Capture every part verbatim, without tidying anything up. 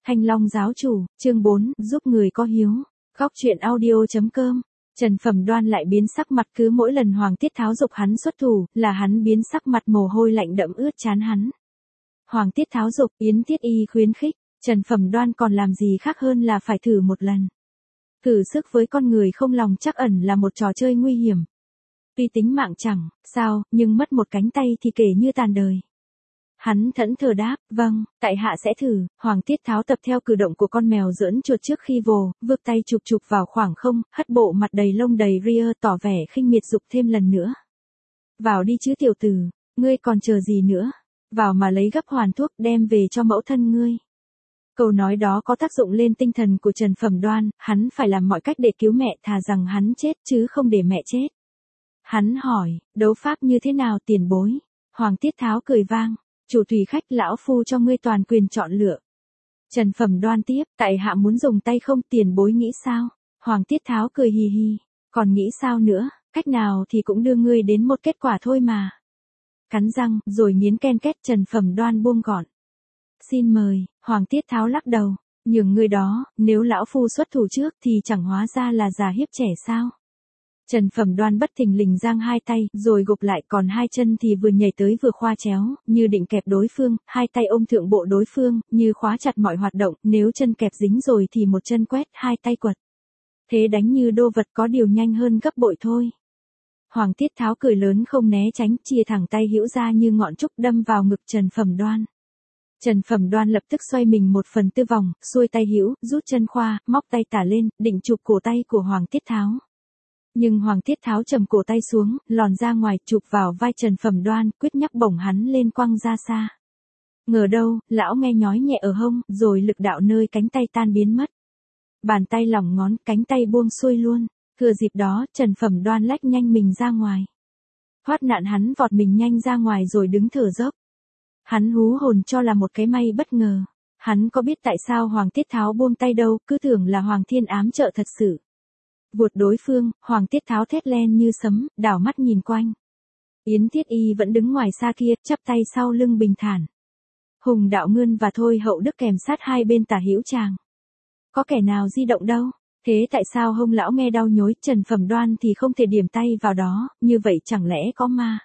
Thanh Long giáo chủ, chương bốn, giúp người có hiếu. Góc truyện audio.com. Trần Phẩm Đoan lại biến sắc mặt, cứ mỗi lần Hoàng Tiết Tháo giục hắn xuất thủ, là hắn biến sắc mặt, mồ hôi lạnh đẫm ướt trán hắn. Hoàng Tiết Tháo giục, Yến Tiết Y khuyến khích, Trần Phẩm Đoan còn làm gì khác hơn là phải thử một lần. Thử sức với con người không lòng trắc ẩn là một trò chơi nguy hiểm. Tuy tính mạng chẳng, sao, nhưng mất một cánh tay thì kể như tàn đời. Hắn thẫn thờ đáp, vâng, tại hạ sẽ thử. Hoàng Tiết Tháo tập theo cử động của con mèo giỡn chuột trước khi vồ, vươn tay chụp chụp vào khoảng không, hất bộ mặt đầy lông đầy ria, tỏ vẻ khinh miệt giục thêm lần nữa. Vào đi chứ tiểu tử, ngươi còn chờ gì nữa? Vào mà lấy gấp hoàn thuốc đem về cho mẫu thân ngươi. Câu nói đó có tác dụng lên tinh thần của Trần Phẩm Đoan, hắn phải làm mọi cách để cứu mẹ, thà rằng hắn chết chứ không để mẹ chết. Hắn hỏi, đấu pháp như thế nào tiền bối? Hoàng Tiết Tháo cười vang. Chủ tùy khách, lão phu cho ngươi toàn quyền chọn lựa. Trần Phẩm Đoan tiếp, tại hạ muốn dùng tay không, tiền bối nghĩ sao? Hoàng Tiết Tháo cười hì hì, còn nghĩ sao nữa, cách nào thì cũng đưa ngươi đến một kết quả thôi mà. Cắn răng, rồi nghiến ken két, Trần Phẩm Đoan buông gọn. Xin mời. Hoàng Tiết Tháo lắc đầu, nhường ngươi đó, nếu lão phu xuất thủ trước thì chẳng hóa ra là già hiếp trẻ sao? Trần Phẩm Đoan bất thình lình giang hai tay, rồi gục lại, còn hai chân thì vừa nhảy tới vừa khoa chéo, như định kẹp đối phương, hai tay ôm thượng bộ đối phương, như khóa chặt mọi hoạt động, nếu chân kẹp dính rồi thì một chân quét, hai tay quật. Thế đánh như đô vật, có điều nhanh hơn gấp bội thôi. Hoàng Tiết Tháo cười lớn không né tránh, chia thẳng tay hữu ra như ngọn trúc đâm vào ngực Trần Phẩm Đoan. Trần Phẩm Đoan lập tức xoay mình một phần tư vòng, xuôi tay hữu, rút chân khoa, móc tay tả lên, định chụp cổ tay của Hoàng Tiết Tháo. Nhưng Hoàng Tiết Tháo trầm cổ tay xuống, lòn ra ngoài, chụp vào vai Trần Phẩm Đoan, quyết nhắc bổng hắn lên quăng ra xa. Ngờ đâu, lão nghe nhói nhẹ ở hông, rồi lực đạo nơi cánh tay tan biến mất. Bàn tay lỏng ngón, cánh tay buông xuôi luôn. Thừa dịp đó, Trần Phẩm Đoan lách nhanh mình ra ngoài. Thoát nạn hắn vọt mình nhanh ra ngoài rồi đứng thở dốc. Hắn hú hồn cho là một cái may bất ngờ. Hắn có biết tại sao Hoàng Tiết Tháo buông tay đâu, cứ tưởng là Hoàng Thiên ám trợ thật sự. Vụt đối phương, Hoàng Tiết Tháo thét lên như sấm, đảo mắt nhìn quanh. Yến Tiết Y vẫn đứng ngoài xa kia, chắp tay sau lưng bình thản. Hùng Đạo Ngươn và Thôi Hậu Đức kèm sát hai bên tả hữu chàng. Có kẻ nào di động đâu, thế tại sao hông lão nghe đau nhói, Trần Phẩm Đoan thì không thể điểm tay vào đó, như vậy chẳng lẽ có ma.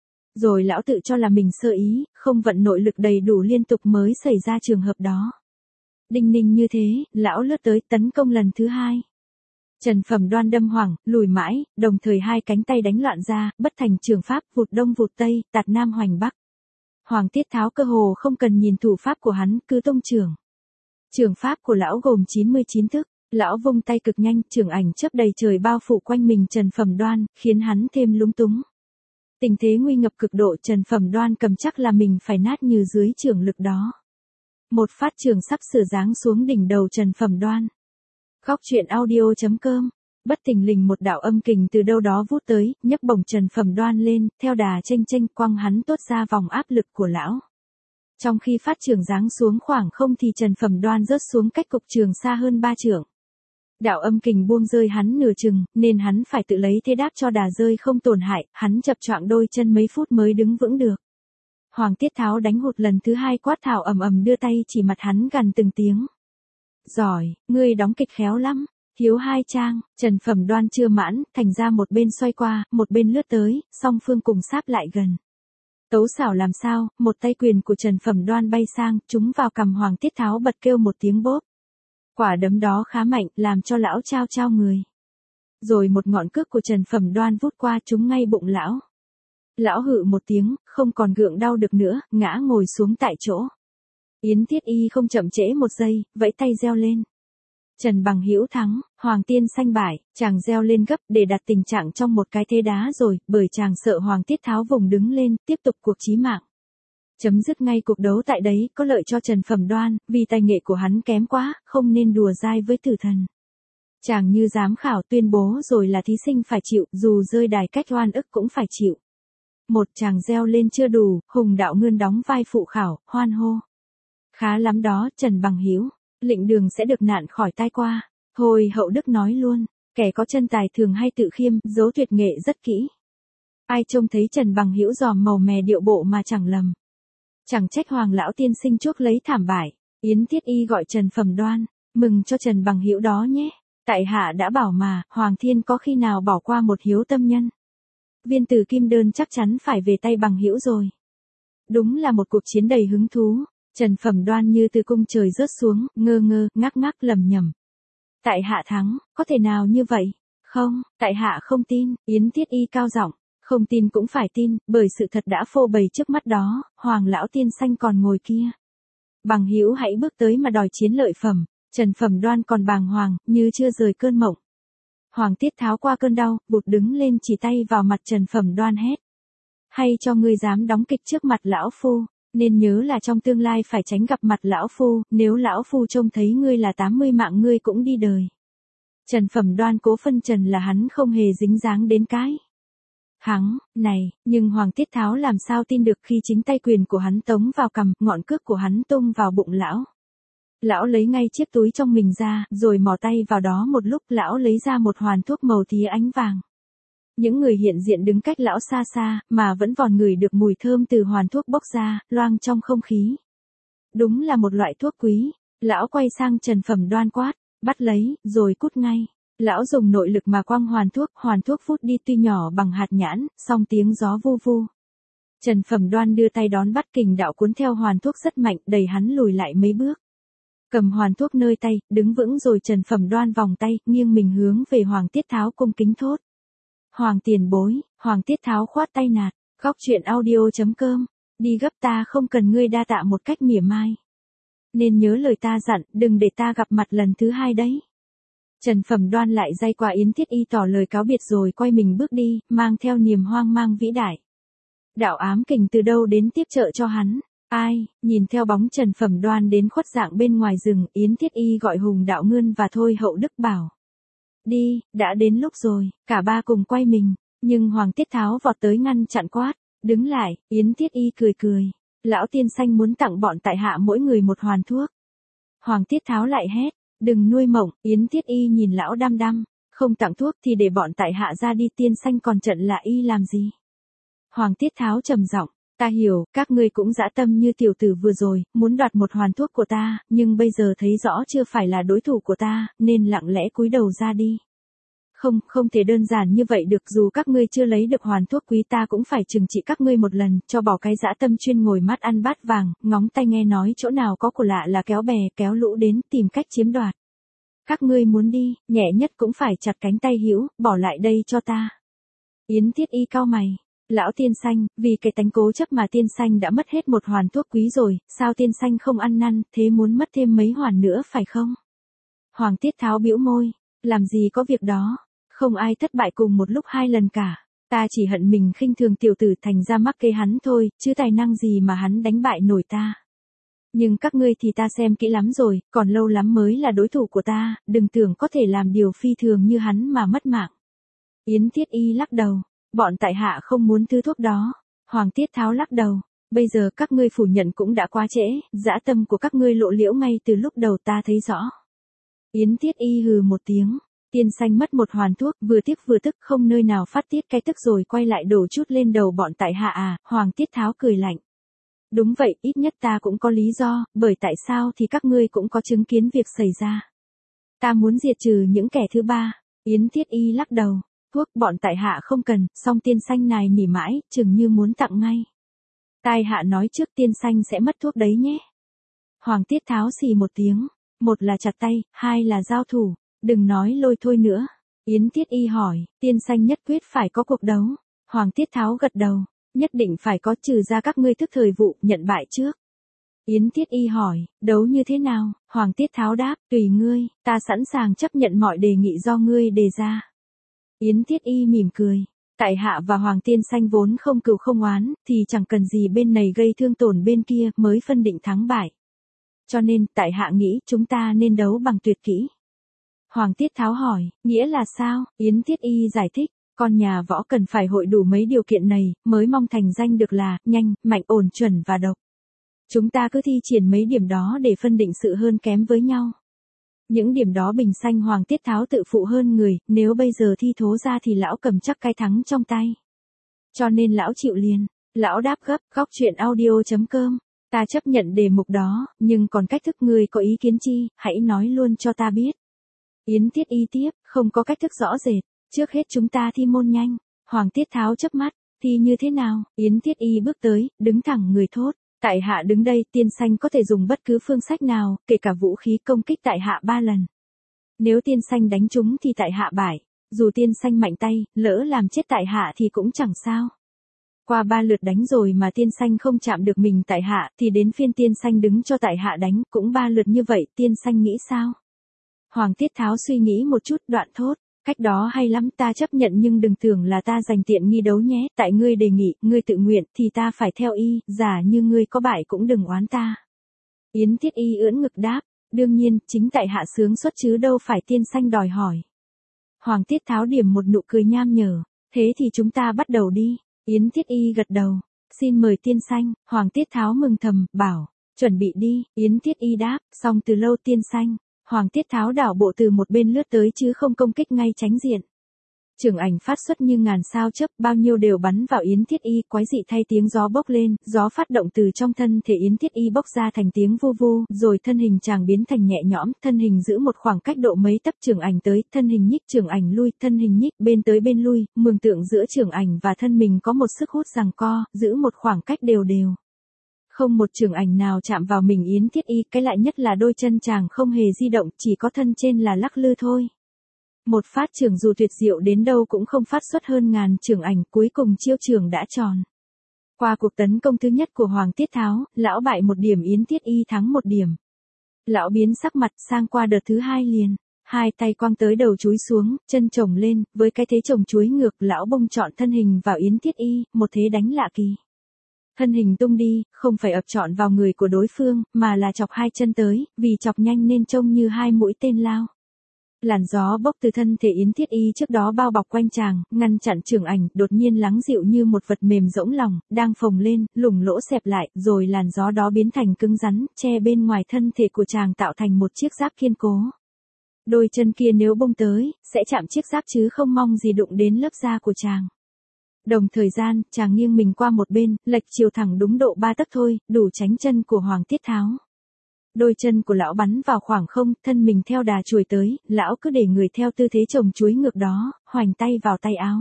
Rồi lão tự cho là mình sơ ý, không vận nội lực đầy đủ liên tục mới xảy ra trường hợp đó. Đinh ninh như thế, lão lướt tới tấn công lần thứ hai. Trần Phẩm Đoan đâm hoảng, lùi mãi, đồng thời hai cánh tay đánh loạn ra, bất thành trường pháp, vụt đông vụt tây, tạt nam hoành bắc. Hoàng Tiết Tháo cơ hồ không cần nhìn thủ pháp của hắn, cứ tông trường. Trường pháp của lão gồm chín mươi chín thức, lão vung tay cực nhanh, trường ảnh chớp đầy trời bao phủ quanh mình Trần Phẩm Đoan, khiến hắn thêm lúng túng. Tình thế nguy ngập cực độ, Trần Phẩm Đoan cầm chắc là mình phải nát như dưới trường lực đó. Một phát trường sắp sửa giáng xuống đỉnh đầu Trần Phẩm Đoan. Góc truyện audio.com. Bất thình lình một đạo âm kình từ đâu đó vút tới, nhấc bổng Trần Phẩm Đoan lên, theo đà chênh chênh quăng hắn tốt ra vòng áp lực của lão. Trong khi phát trường giáng xuống khoảng không thì Trần Phẩm Đoan rớt xuống cách cục trường xa hơn ba trượng. Đạo âm kình buông rơi hắn nửa chừng, nên hắn phải tự lấy thế đáp cho đà rơi không tổn hại, hắn chập choạng đôi chân mấy phút mới đứng vững được. Hoàng Tiết Tháo đánh hụt lần thứ hai, quát thảo ầm ầm, đưa tay chỉ mặt hắn gằn từng tiếng. Giỏi, ngươi đóng kịch khéo lắm, thiếu hai trang. Trần Phẩm Đoan chưa mãn, thành ra một bên xoay qua, một bên lướt tới, song phương cùng sáp lại gần. Tấu xảo làm sao, một tay quyền của Trần Phẩm Đoan bay sang, trúng vào cằm Hoàng Tiết Tháo, bật kêu một tiếng bốp. Quả đấm đó khá mạnh, làm cho lão trao trao người. Rồi một ngọn cước của Trần Phẩm Đoan vút qua, trúng ngay bụng lão. Lão hự một tiếng, không còn gượng đau được nữa, ngã ngồi xuống tại chỗ. Yến Tiết Y không chậm trễ một giây, vẫy tay reo lên. Trần Bằng Hữu thắng, Hoàng Tiên Sanh bại, chàng reo lên gấp để đặt tình trạng trong một cái thế đá rồi, bởi chàng sợ Hoàng Tiết Tháo vùng đứng lên, tiếp tục cuộc chí mạng. Chấm dứt ngay cuộc đấu tại đấy, có lợi cho Trần Phẩm Đoan, vì tài nghệ của hắn kém quá, không nên đùa dai với tử thần. Chàng như giám khảo tuyên bố rồi là thí sinh phải chịu, dù rơi đài cách oan ức cũng phải chịu. Một chàng reo lên chưa đủ, Hùng Đạo Ngươn đóng vai phụ khảo, hoan hô. Khá lắm đó, Trần Bằng Hữu, lệnh đường sẽ được nạn khỏi tai qua. Thôi Hậu Đức nói luôn, kẻ có chân tài thường hay tự khiêm, giấu tuyệt nghệ rất kỹ. Ai trông thấy Trần Bằng Hữu dòm màu mè điệu bộ mà chẳng lầm. Chẳng trách Hoàng lão tiên sinh chuốc lấy thảm bại. Yến Thiết Y gọi Trần Phẩm Đoan, mừng cho Trần bằng hữu đó nhé. Tại hạ đã bảo mà, Hoàng Thiên có khi nào bỏ qua một hiếu tâm nhân. Viên tử kim đơn chắc chắn phải về tay bằng hữu rồi. Đúng là một cuộc chiến đầy hứng thú. Trần Phẩm Đoan như từ cung trời rớt xuống, ngơ ngơ, ngắc ngắc lầm nhầm. Tại hạ thắng, có thể nào như vậy? Không, tại hạ không tin. Yến Thiết Y cao giọng, không tin cũng phải tin, bởi sự thật đã phô bày trước mắt đó, Hoàng lão tiên xanh còn ngồi kia. Bằng hữu hãy bước tới mà đòi chiến lợi phẩm. Trần Phẩm Đoan còn bàng hoàng, như chưa rời cơn mộng. Hoàng Tiết Tháo qua cơn đau, bụt đứng lên chỉ tay vào mặt Trần Phẩm Đoan hét. Hay cho ngươi dám đóng kịch trước mặt lão phu, nên nhớ là trong tương lai phải tránh gặp mặt lão phu, nếu lão phu trông thấy ngươi là tám mươi mạng ngươi cũng đi đời. Trần Phẩm Đoan cố phân trần là hắn không hề dính dáng đến cái. Hắn, này, nhưng Hoàng Tiết Tháo làm sao tin được khi chính tay quyền của hắn tống vào cằm, ngọn cước của hắn tung vào bụng lão. Lão lấy ngay chiếc túi trong mình ra, rồi mò tay vào đó một lúc lão lấy ra một hoàn thuốc màu tía ánh vàng. Những người hiện diện đứng cách lão xa xa, mà vẫn vòn ngửi được mùi thơm từ hoàn thuốc bốc ra, loang trong không khí. Đúng là một loại thuốc quý. Lão quay sang Trần Phẩm Đoan quát, bắt lấy, rồi cút ngay. Lão dùng nội lực mà quăng hoàn thuốc, hoàn thuốc phút đi tuy nhỏ bằng hạt nhãn, song tiếng gió vu vu. Trần Phẩm Đoan đưa tay đón bắt kình đạo cuốn theo hoàn thuốc rất mạnh, đẩy hắn lùi lại mấy bước. Cầm hoàn thuốc nơi tay, đứng vững rồi Trần Phẩm Đoan vòng tay, nghiêng mình hướng về Hoàng Tiết Tháo cung kính thốt. Hoàng tiền bối. Hoàng Tiết Tháo khoát tay nạt, góc truyện audio chấm com, đi gấp ta không cần ngươi đa tạ một cách mỉa mai. Nên nhớ lời ta dặn, đừng để ta gặp mặt lần thứ hai đấy. Trần Phẩm Đoan lại day qua Yến Thiết Y tỏ lời cáo biệt rồi quay mình bước đi, mang theo niềm hoang mang vĩ đại. Đạo ám kình từ đâu đến tiếp trợ cho hắn? Ai? Nhìn theo bóng Trần Phẩm Đoan đến khuất dạng bên ngoài rừng, Yến Thiết Y gọi Hùng Đạo Ngươn và Thôi Hậu Đức bảo. Đi, đã đến lúc rồi, cả ba cùng quay mình, nhưng Hoàng Tiết Tháo vọt tới ngăn chặn quát, đứng lại. Yến Thiết Y cười cười, lão tiên xanh muốn tặng bọn tại hạ mỗi người một hoàn thuốc. Hoàng Tiết Tháo lại hét, đừng nuôi mộng. Yến Thiết Y nhìn lão đăm đăm, không tặng thuốc thì để bọn tại hạ ra đi, tiên xanh còn trận là y làm gì? Hoàng Tiết Tháo trầm giọng, ta hiểu, các ngươi cũng dã tâm như tiểu tử vừa rồi, muốn đoạt một hoàn thuốc của ta, nhưng bây giờ thấy rõ chưa phải là đối thủ của ta, nên lặng lẽ cúi đầu ra đi. Không, không thể đơn giản như vậy được, dù các ngươi chưa lấy được hoàn thuốc quý ta cũng phải trừng trị các ngươi một lần, cho bỏ cái dã tâm chuyên ngồi mắt ăn bát vàng, ngóng tay nghe nói chỗ nào có của lạ là kéo bè kéo lũ đến tìm cách chiếm đoạt. Các ngươi muốn đi, nhẹ nhất cũng phải chặt cánh tay hữu, bỏ lại đây cho ta. Yến Thiết Y cau mày. Lão tiên xanh, vì cái tánh cố chấp mà tiên xanh đã mất hết một hoàn thuốc quý rồi, sao tiên xanh không ăn năn, thế muốn mất thêm mấy hoàn nữa phải không? Hoàng Tiết Tháo bĩu môi, làm gì có việc đó, không ai thất bại cùng một lúc hai lần cả, ta chỉ hận mình khinh thường tiểu tử thành ra mắc kê hắn thôi, chứ tài năng gì mà hắn đánh bại nổi ta. Nhưng các ngươi thì ta xem kỹ lắm rồi, còn lâu lắm mới là đối thủ của ta, đừng tưởng có thể làm điều phi thường như hắn mà mất mạng. Yến Thiết Y lắc đầu. Bọn tại hạ không muốn thứ thuốc đó. Hoàng Tiết Tháo lắc đầu. Bây giờ các ngươi phủ nhận cũng đã quá trễ, dã tâm của các ngươi lộ liễu ngay từ lúc đầu ta thấy rõ. Yến Thiết Y hừ một tiếng. Tiên xanh mất một hoàn thuốc, vừa tiếc vừa tức không nơi nào phát tiết cái tức rồi quay lại đổ chút lên đầu bọn tại hạ à. Hoàng Tiết Tháo cười lạnh. Đúng vậy, ít nhất ta cũng có lý do, bởi tại sao thì các ngươi cũng có chứng kiến việc xảy ra. Ta muốn diệt trừ những kẻ thứ ba. Yến Thiết Y lắc đầu. Thuốc bọn tại hạ không cần, song tiên xanh này nỉ mãi, chừng như muốn tặng ngay. Tai hạ nói trước tiên xanh sẽ mất thuốc đấy nhé. Hoàng Tiết Tháo xì một tiếng, một là chặt tay, hai là giao thủ, đừng nói lôi thôi nữa. Yến Thiết Y hỏi, tiên xanh nhất quyết phải có cuộc đấu. Hoàng Tiết Tháo gật đầu, nhất định phải có, trừ ra các ngươi thức thời vụ, nhận bại trước. Yến Thiết Y hỏi, đấu như thế nào? Hoàng Tiết Tháo đáp, tùy ngươi, ta sẵn sàng chấp nhận mọi đề nghị do ngươi đề ra. Yến Thiết Y mỉm cười. Tại hạ và Hoàng tiên xanh vốn không cừu không oán, thì chẳng cần gì bên này gây thương tổn bên kia mới phân định thắng bại. Cho nên, tại hạ nghĩ chúng ta nên đấu bằng tuyệt kỹ. Hoàng Tiết Tháo hỏi, nghĩa là sao? Yến Thiết Y giải thích, con nhà võ cần phải hội đủ mấy điều kiện này, mới mong thành danh được là, nhanh, mạnh, ổn, chuẩn và độc. Chúng ta cứ thi triển mấy điểm đó để phân định sự hơn kém với nhau. Những điểm đó bình xanh Hoàng Tiết Tháo tự phụ hơn người, nếu bây giờ thi thố ra thì lão cầm chắc cái thắng trong tay. Cho nên lão chịu liền, lão đáp gấp, góc truyện audio chấm com. Ta chấp nhận đề mục đó, nhưng còn cách thức ngươi có ý kiến chi, hãy nói luôn cho ta biết. Yến Thiết Y tiếp, không có cách thức rõ rệt, trước hết chúng ta thi môn nhanh. Hoàng Tiết Tháo chớp mắt, thi như thế nào? Yến Thiết Y bước tới, đứng thẳng người thốt. Tại hạ đứng đây, tiên sanh có thể dùng bất cứ phương sách nào, kể cả vũ khí công kích tại hạ ba lần. Nếu tiên sanh đánh trúng thì tại hạ bại, dù tiên sanh mạnh tay, lỡ làm chết tại hạ thì cũng chẳng sao. Qua ba lượt đánh rồi mà tiên sanh không chạm được mình tại hạ, thì đến phiên tiên sanh đứng cho tại hạ đánh, cũng ba lượt như vậy, tiên sanh nghĩ sao? Hoàng Tiết Tháo suy nghĩ một chút, đoạn thốt. Cách đó hay lắm, ta chấp nhận, nhưng đừng tưởng là ta giành tiện nghi đấu nhé, tại ngươi đề nghị, ngươi tự nguyện, thì ta phải theo y, giả như ngươi có bại cũng đừng oán ta. Yến Thiết Y ưỡn ngực đáp, đương nhiên, chính tại hạ sướng xuất chứ đâu phải tiên sanh đòi hỏi. Hoàng Tiết Tháo điểm một nụ cười nham nhở, thế thì chúng ta bắt đầu đi. Yến Thiết Y gật đầu, xin mời tiên sanh. Hoàng Tiết Tháo mừng thầm, bảo, chuẩn bị đi. Yến Thiết Y đáp, xong từ lâu tiên sanh. Hoàng Tiết Tháo đảo bộ từ một bên lướt tới chứ không công kích ngay tránh diện. Trường ảnh phát xuất như ngàn sao chớp, bao nhiêu đều bắn vào Yến Thiết Y, quái dị thay tiếng gió bốc lên, gió phát động từ trong thân thể Yến Thiết Y bốc ra thành tiếng vu vu, rồi thân hình chàng biến thành nhẹ nhõm, thân hình giữ một khoảng cách độ mấy tấc, trường ảnh tới, thân hình nhích, trường ảnh lui, thân hình nhích, bên tới bên lui, mường tượng giữa trường ảnh và thân mình có một sức hút giằng co, giữ một khoảng cách đều đều. Không một trường ảnh nào chạm vào mình Yến Thiết Y, cái lạ nhất là đôi chân chàng không hề di động, chỉ có thân trên là lắc lư thôi. Một phát trường dù tuyệt diệu đến đâu cũng không phát xuất hơn ngàn trường ảnh, cuối cùng chiêu trường đã tròn. Qua cuộc tấn công thứ nhất của Hoàng Tiết Tháo, lão bại một điểm, Yến Thiết Y thắng một điểm. Lão biến sắc mặt, sang qua đợt thứ hai liền. Hai tay quăng tới đầu chúi xuống, chân chồng lên, với cái thế chồng chuối ngược, lão bông trọn thân hình vào Yến Thiết Y, một thế đánh lạ kỳ. Thân hình tung đi, không phải ập trọn vào người của đối phương, mà là chọc hai chân tới, vì chọc nhanh nên trông như hai mũi tên lao. Làn gió bốc từ thân thể Yến Thiết Y trước đó bao bọc quanh chàng, ngăn chặn trường ảnh, đột nhiên lắng dịu như một vật mềm rỗng lòng, đang phồng lên, lủng lỗ xẹp lại, rồi làn gió đó biến thành cứng rắn, che bên ngoài thân thể của chàng tạo thành một chiếc giáp kiên cố. Đôi chân kia nếu bông tới, sẽ chạm chiếc giáp chứ không mong gì đụng đến lớp da của chàng. Đồng thời gian, chàng nghiêng mình qua một bên, lệch chiều thẳng đúng độ ba tấc thôi, đủ tránh chân của Hoàng Tiết Tháo. Đôi chân của lão bắn vào khoảng không, thân mình theo đà chuồi tới, lão cứ để người theo tư thế chồng chuối ngược đó, hoành tay vào tay áo.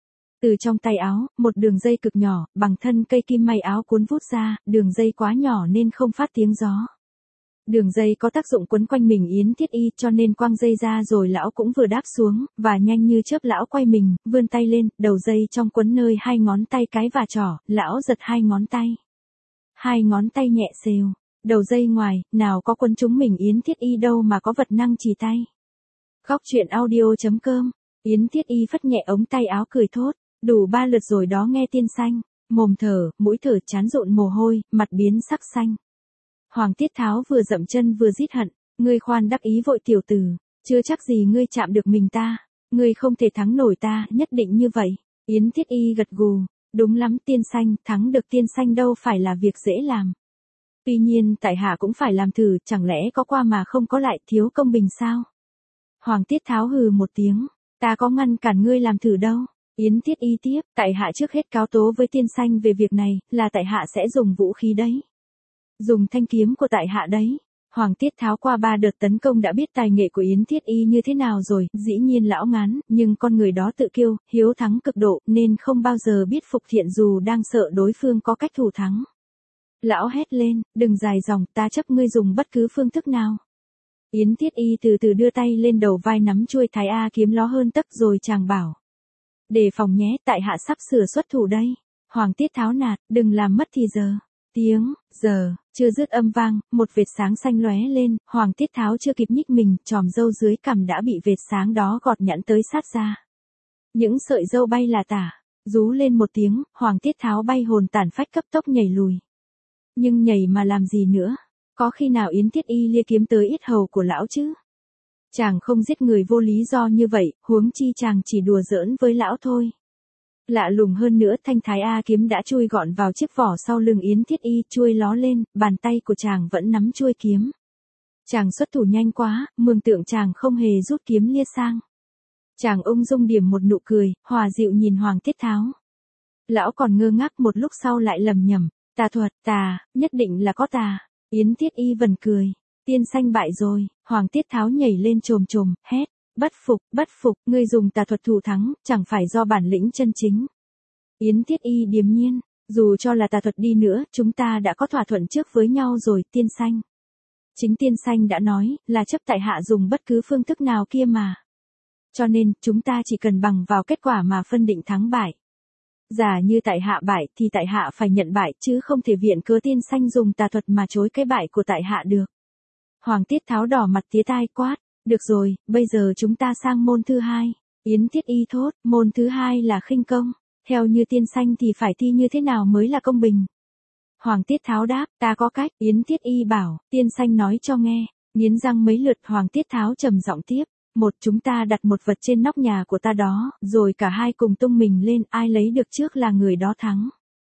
Từ trong tay áo, một đường dây cực nhỏ, bằng thân cây kim may áo cuốn vút ra, đường dây quá nhỏ nên không phát tiếng gió. Đường dây có tác dụng quấn quanh mình Yến Thiết Y, cho nên quăng dây ra rồi lão cũng vừa đáp xuống, và nhanh như chớp lão quay mình, vươn tay lên, đầu dây trong quấn nơi hai ngón tay cái và trỏ, lão giật hai ngón tay. Hai ngón tay nhẹ xèo, đầu dây ngoài, nào có quấn chúng mình Yến Thiết Y đâu mà có vật năng trì tay. Góc truyện audio chấm com, Yến Thiết Y phất nhẹ ống tay áo cười thốt, đủ ba lượt rồi đó nghe tiên sanh, mồm thở, mũi thở chán rộn mồ hôi, mặt biến sắc xanh. Hoàng Tiết Tháo vừa dậm chân vừa rít hận, ngươi khoan đắc ý vội tiểu tử, chưa chắc gì ngươi chạm được mình ta, ngươi không thể thắng nổi ta, nhất định như vậy. Yến Thiết Y gật gù, đúng lắm tiên sanh, thắng được tiên sanh đâu phải là việc dễ làm. Tuy nhiên tại hạ cũng phải làm thử, chẳng lẽ có qua mà không có lại, thiếu công bình sao? Hoàng Tiết Tháo hừ một tiếng, ta có ngăn cản ngươi làm thử đâu. Yến Thiết Y tiếp, tại hạ trước hết cáo tố với tiên sanh về việc này, là tại hạ sẽ dùng vũ khí đấy. Dùng thanh kiếm của tại hạ đấy. Hoàng Tiết Tháo qua ba đợt tấn công đã biết tài nghệ của Yến Thiết Y như thế nào rồi, dĩ nhiên lão ngán, nhưng con người đó tự kiêu, hiếu thắng cực độ, nên không bao giờ biết phục thiện dù đang sợ đối phương có cách thủ thắng. Lão hét lên, đừng dài dòng, ta chấp ngươi dùng bất cứ phương thức nào. Yến Thiết Y từ từ đưa tay lên đầu vai nắm chuôi Thái A kiếm ló hơn tấc rồi chàng bảo. Đề phòng nhé, tại hạ sắp sửa xuất thủ đây. Hoàng Tiết Tháo nạt, đừng làm mất thì giờ. Tiếng, giờ, chưa dứt âm vang, một vệt sáng xanh lóe lên, Hoàng Tiết Tháo chưa kịp nhích mình, chòm râu dưới cằm đã bị vệt sáng đó gọt nhẵn tới sát ra. Những sợi râu bay là tả, rú lên một tiếng, Hoàng Tiết Tháo bay hồn tản phách cấp tốc nhảy lùi. Nhưng nhảy mà làm gì nữa, có khi nào Yến Thiết Y lia kiếm tới yết hầu của lão chứ? Chàng không giết người vô lý do như vậy, huống chi chàng chỉ đùa giỡn với lão thôi. Lạ lùng hơn nữa, thanh Thái A kiếm đã chui gọn vào chiếc vỏ sau lưng Yến Thiết Y, chuôi ló lên, bàn tay của chàng vẫn nắm chuôi kiếm. Chàng xuất thủ nhanh quá, mường tượng chàng không hề rút kiếm lia sang. Chàng ung dung điểm một nụ cười, hòa dịu nhìn Hoàng Tiết Tháo. Lão còn ngơ ngác một lúc sau lại lầm nhầm, Tà thuật, tà, nhất định là có tà. Yến Tiết Y vần cười. Tiên xanh bại rồi, Hoàng Tiết Tháo nhảy lên trồm trồm, hét. Bất phục, bất phục, ngươi dùng tà thuật thủ thắng, chẳng phải do bản lĩnh chân chính. Yến Tiết Y điềm nhiên, dù cho là tà thuật đi nữa, chúng ta đã có thỏa thuận trước với nhau rồi, tiên xanh. Chính tiên xanh đã nói, là chấp tại hạ dùng bất cứ phương thức nào kia mà. Cho nên, chúng ta chỉ cần bằng vào kết quả mà phân định thắng bại. Giả như tại hạ bại thì tại hạ phải nhận bại chứ không thể viện cớ tiên xanh dùng tà thuật mà chối cái bại của tại hạ được. Hoàng Tiết Tháo đỏ mặt tía tai quát, được rồi, bây giờ chúng ta sang môn thứ hai. Yến Tiết Y thốt, môn thứ hai là khinh công, theo như tiên xanh thì phải thi như thế nào mới là công bình. Hoàng Tiết Tháo đáp, ta có cách. Yến Tiết Y bảo, tiên xanh nói cho nghe. Nghiến răng mấy lượt Hoàng Tiết Tháo trầm giọng tiếp. Một, chúng ta đặt một vật trên nóc nhà của ta đó, rồi cả hai cùng tung mình lên, ai lấy được trước là người đó thắng.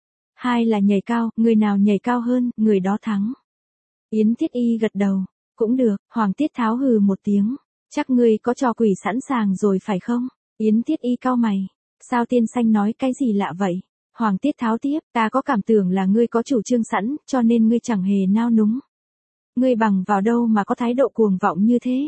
Hai là nhảy cao, người nào nhảy cao hơn, người đó thắng. Yến Tiết Y gật đầu, cũng được. Hoàng Tiết Tháo hừ một tiếng, chắc ngươi có trò quỷ sẵn sàng rồi phải không? Yến Tiết Y cau mày, sao tiên xanh nói cái gì lạ vậy? Hoàng Tiết Tháo tiếp, ta có cảm tưởng là ngươi có chủ trương sẵn, cho nên ngươi chẳng hề nao núng. Ngươi bằng vào đâu mà có thái độ cuồng vọng như thế?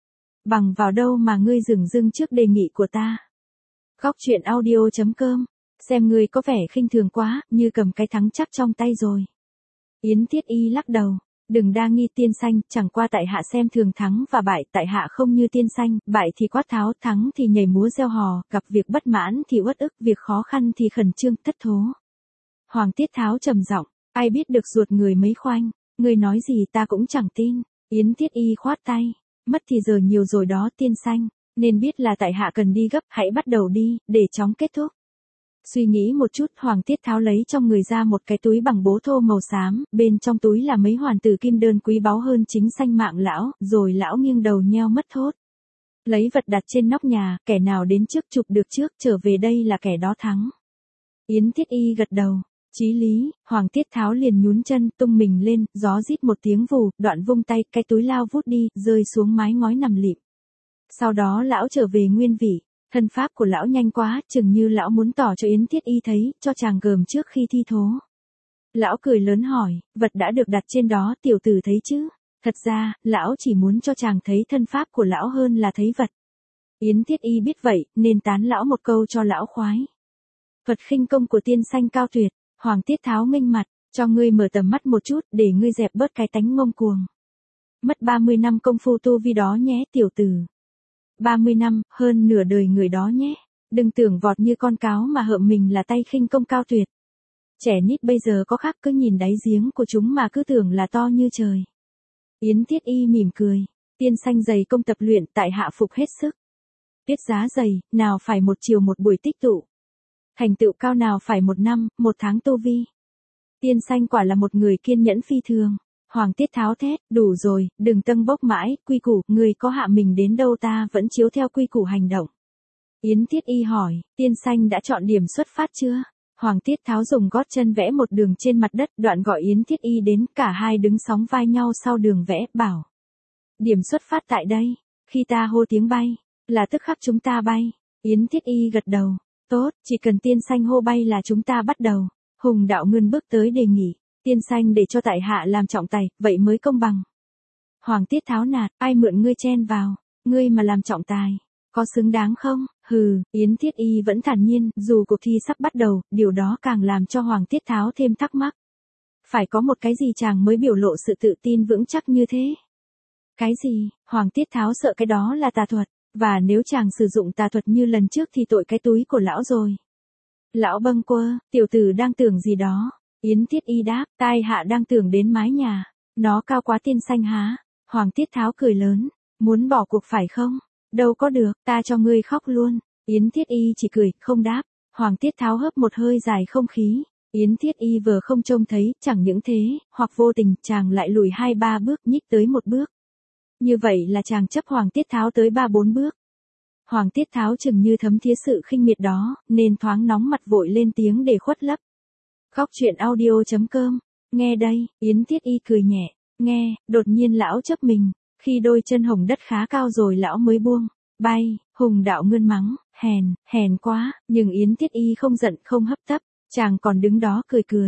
Bằng vào đâu mà ngươi dửng dưng trước đề nghị của ta? Góc truyện audio chấm com, xem ngươi có vẻ khinh thường quá, như cầm cái thắng chắc trong tay rồi. Yến Tiết Y lắc đầu, đừng đa nghi tiên xanh, chẳng qua tại hạ xem thường thắng và bại, tại hạ không như tiên xanh, bại thì quát tháo, thắng thì nhảy múa reo hò, gặp việc bất mãn thì uất ức, việc khó khăn thì khẩn trương, thất thố. Hoàng Tiết Tháo trầm giọng, ai biết được ruột người mấy khoanh, ngươi nói gì ta cũng chẳng tin. Yến Tiết Y khoát tay, mất thì giờ nhiều rồi đó tiên xanh, nên biết là tại hạ cần đi gấp, hãy bắt đầu đi, để chóng kết thúc. Suy nghĩ một chút, Hoàng Tiết Tháo lấy trong người ra một cái túi bằng bố thô màu xám, bên trong túi là mấy hoàn tử kim đơn quý báu hơn chính xanh mạng lão, rồi lão nghiêng đầu nheo mắt thốt. Lấy vật đặt trên nóc nhà, kẻ nào đến trước chụp được trước, trở về đây là kẻ đó thắng. Yến Tiết Y gật đầu, chí lý. Hoàng Tiết Tháo liền nhún chân, tung mình lên, gió rít một tiếng vù, đoạn vung tay, cái túi lao vút đi, rơi xuống mái ngói nằm lịm. Sau đó lão trở về nguyên vị. Thân pháp của lão nhanh quá, chừng như lão muốn tỏ cho Yến Tiết Y thấy, cho chàng gờm trước khi thi thố. Lão cười lớn hỏi, vật đã được đặt trên đó tiểu tử thấy chứ? Thật ra, lão chỉ muốn cho chàng thấy thân pháp của lão hơn là thấy vật. Yến Tiết Y biết vậy, nên tán lão một câu cho lão khoái. Thuật khinh công của tiên xanh cao tuyệt. Hoàng Tiết Tháo nghênh mặt, cho ngươi mở tầm mắt một chút, để ngươi dẹp bớt cái tánh ngông cuồng. Mất ba mươi năm công phu tu vi đó nhé tiểu tử. ba mươi năm, hơn nửa đời người đó nhé. Đừng tưởng vọt như con cáo mà hợm mình là tay khinh công cao tuyệt. Trẻ nít bây giờ có khác cứ nhìn đáy giếng của chúng mà cứ tưởng là to như trời. Yến Tiết Y mỉm cười, tiên xanh dày công tập luyện, tại hạ phục hết sức. Tiết giá dày, nào phải một chiều một buổi tích tụ. Thành tựu cao nào phải một năm, một tháng tu vi. Tiên xanh quả là một người kiên nhẫn phi thường. Hoàng Tiết Tháo thét, đủ rồi, đừng tâng bốc mãi, quy củ, người có hạ mình đến đâu ta vẫn chiếu theo quy củ hành động. Yến Tiết Y hỏi, tiên xanh đã chọn điểm xuất phát chưa? Hoàng Tiết Tháo dùng gót chân vẽ một đường trên mặt đất, đoạn gọi Yến Tiết Y đến, cả hai đứng sóng vai nhau sau đường vẽ, bảo. Điểm xuất phát tại đây, khi ta hô tiếng bay, là tức khắc chúng ta bay. Yến Tiết Y gật đầu, tốt, chỉ cần tiên xanh hô bay là chúng ta bắt đầu. Hùng Đạo Ngân bước tới đề nghị, tiên xanh để cho tại hạ làm trọng tài, vậy mới công bằng. Hoàng Tiết Tháo nạt, ai mượn ngươi chen vào, ngươi mà làm trọng tài, có xứng đáng không? Hừ, Yến Tiết Y vẫn thản nhiên, dù cuộc thi sắp bắt đầu, điều đó càng làm cho Hoàng Tiết Tháo thêm thắc mắc. Phải có một cái gì chàng mới biểu lộ sự tự tin vững chắc như thế? Cái gì? Hoàng Tiết Tháo sợ cái đó là tà thuật, và nếu chàng sử dụng tà thuật như lần trước thì tội cái túi của lão rồi. Lão bâng quơ, tiểu tử đang tưởng gì đó? Yến Tiết Y đáp, tai hạ đang tưởng đến mái nhà, nó cao quá tiên xanh há. Hoàng Tiết Tháo cười lớn, muốn bỏ cuộc phải không? Đâu có được, ta cho ngươi khóc luôn. Yến Tiết Y chỉ cười, không đáp. Hoàng Tiết Tháo hớp một hơi dài không khí. Yến Tiết Y vừa không trông thấy, chẳng những thế, hoặc vô tình, chàng lại lùi hai ba bước, nhích tới một bước. Như vậy là chàng chấp Hoàng Tiết Tháo tới ba bốn bước. Hoàng Tiết Tháo chừng như thấm thía sự khinh miệt đó, nên thoáng nóng mặt vội lên tiếng để khuất lấp. Góc truyện audio chấm com, nghe đây, Yến Tiết Y cười nhẹ, nghe, đột nhiên lão chấp mình, khi đôi chân hồng đất khá cao rồi lão mới buông, bay. Hùng Đạo Ngân mắng, hèn, hèn quá, nhưng Yến Tiết Y không giận không hấp tấp, chàng còn đứng đó cười cười.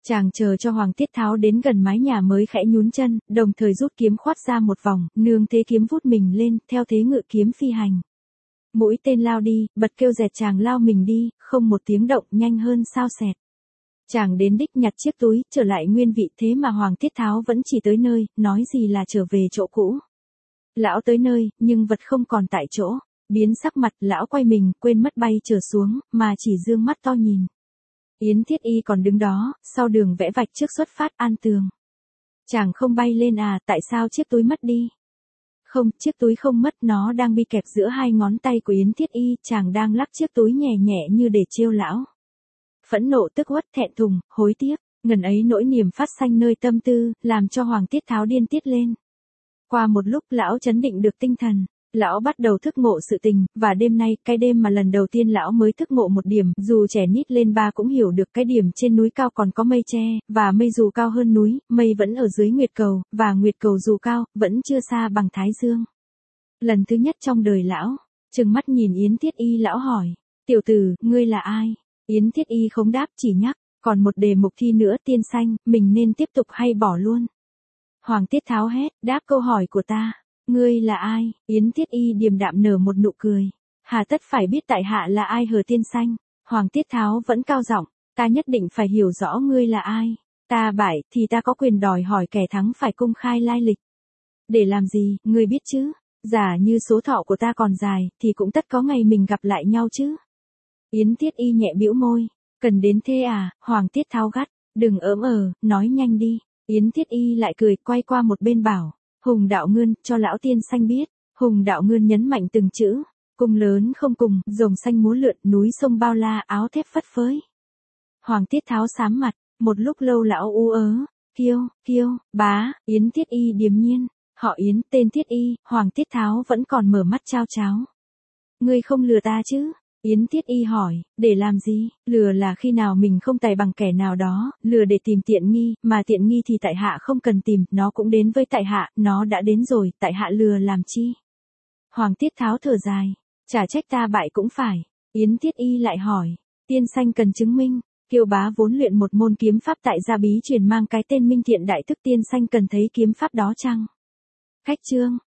Chàng chờ cho Hoàng Tiết Tháo đến gần mái nhà mới khẽ nhún chân, đồng thời rút kiếm khoát ra một vòng, nương thế kiếm vút mình lên, theo thế ngự kiếm phi hành. Mũi tên lao đi, bật kêu dẹt chàng lao mình đi, không một tiếng động, nhanh hơn sao xẹt. Chàng đến đích nhặt chiếc túi, trở lại nguyên vị, thế mà Hoàng Tiết Tháo vẫn chỉ tới nơi, nói gì là trở về chỗ cũ. Lão tới nơi, nhưng vật không còn tại chỗ, biến sắc mặt, lão quay mình, quên mất bay trở xuống, mà chỉ dương mắt to nhìn. Yến Thiết Y còn đứng đó, sau đường vẽ vạch trước xuất phát an tường. Chàng không bay lên à, tại sao chiếc túi mất đi? Không, chiếc túi không mất, nó đang bị kẹp giữa hai ngón tay của Yến Thiết Y, chàng đang lắc chiếc túi nhẹ nhẹ như để trêu lão. Phẫn nộ tức uất thẹn thùng, hối tiếc, ngần ấy nỗi niềm phát sanh nơi tâm tư, làm cho Hoàng Tiết Tháo điên tiết lên. Qua một lúc lão chấn định được tinh thần, lão bắt đầu thức ngộ sự tình, và đêm nay, cái đêm mà lần đầu tiên lão mới thức ngộ một điểm, dù trẻ nít lên ba cũng hiểu được cái điểm trên núi cao còn có mây che, và mây dù cao hơn núi, mây vẫn ở dưới nguyệt cầu, và nguyệt cầu dù cao, vẫn chưa xa bằng Thái Dương. Lần thứ nhất trong đời lão, trừng mắt nhìn Yến Thiết Y lão hỏi, tiểu tử, ngươi là ai? Yến Thiết Y không đáp, chỉ nhắc, còn một đề mục thi nữa tiên sanh, mình nên tiếp tục hay bỏ luôn? Hoàng Tiết Tháo hét, đáp câu hỏi của ta. Ngươi là ai? Yến Thiết Y điềm đạm nở một nụ cười. Hà tất phải biết tại hạ là ai hờ tiên sanh? Hoàng Tiết Tháo vẫn cao giọng, ta nhất định phải hiểu rõ ngươi là ai. Ta bại thì ta có quyền đòi hỏi kẻ thắng phải công khai lai lịch. Để làm gì, ngươi biết chứ? Giả như số thọ của ta còn dài, thì cũng tất có ngày mình gặp lại nhau chứ. Yến Thiết Y nhẹ bĩu môi, cần đến thế à? Hoàng Tiết Tháo gắt, đừng ỡm ờ, nói nhanh đi. Yến Thiết Y lại cười, quay qua một bên bảo, Hùng Đạo Ngươn, cho lão tiên sanh biết. Hùng Đạo Ngươn nhấn mạnh từng chữ, cung lớn không cùng, rồng xanh múa lượn, núi sông bao la, áo thép phất phới. Hoàng Tiết Tháo xám mặt, một lúc lâu lão u ớ, kiêu, kiêu, bá, Yến Thiết Y điềm nhiên, họ Yến, tên Thiết Y, Hoàng Tiết Tháo vẫn còn mở mắt trao cháo. Ngươi không lừa ta chứ? Yến Thiết Y hỏi, để làm gì? Lừa là khi nào mình không tài bằng kẻ nào đó, lừa để tìm tiện nghi, mà tiện nghi thì tại hạ không cần tìm, nó cũng đến với tại hạ, nó đã đến rồi, tại hạ lừa làm chi? Hoàng Tiết Tháo thở dài, chả trách ta bại cũng phải. Yến Thiết Y lại hỏi, tiên sanh cần chứng minh, Kiêu bá vốn luyện một môn kiếm pháp tại Gia Bí truyền mang cái tên Minh Thiện Đại Thức, tiên sanh cần thấy kiếm pháp đó chăng? Khách chương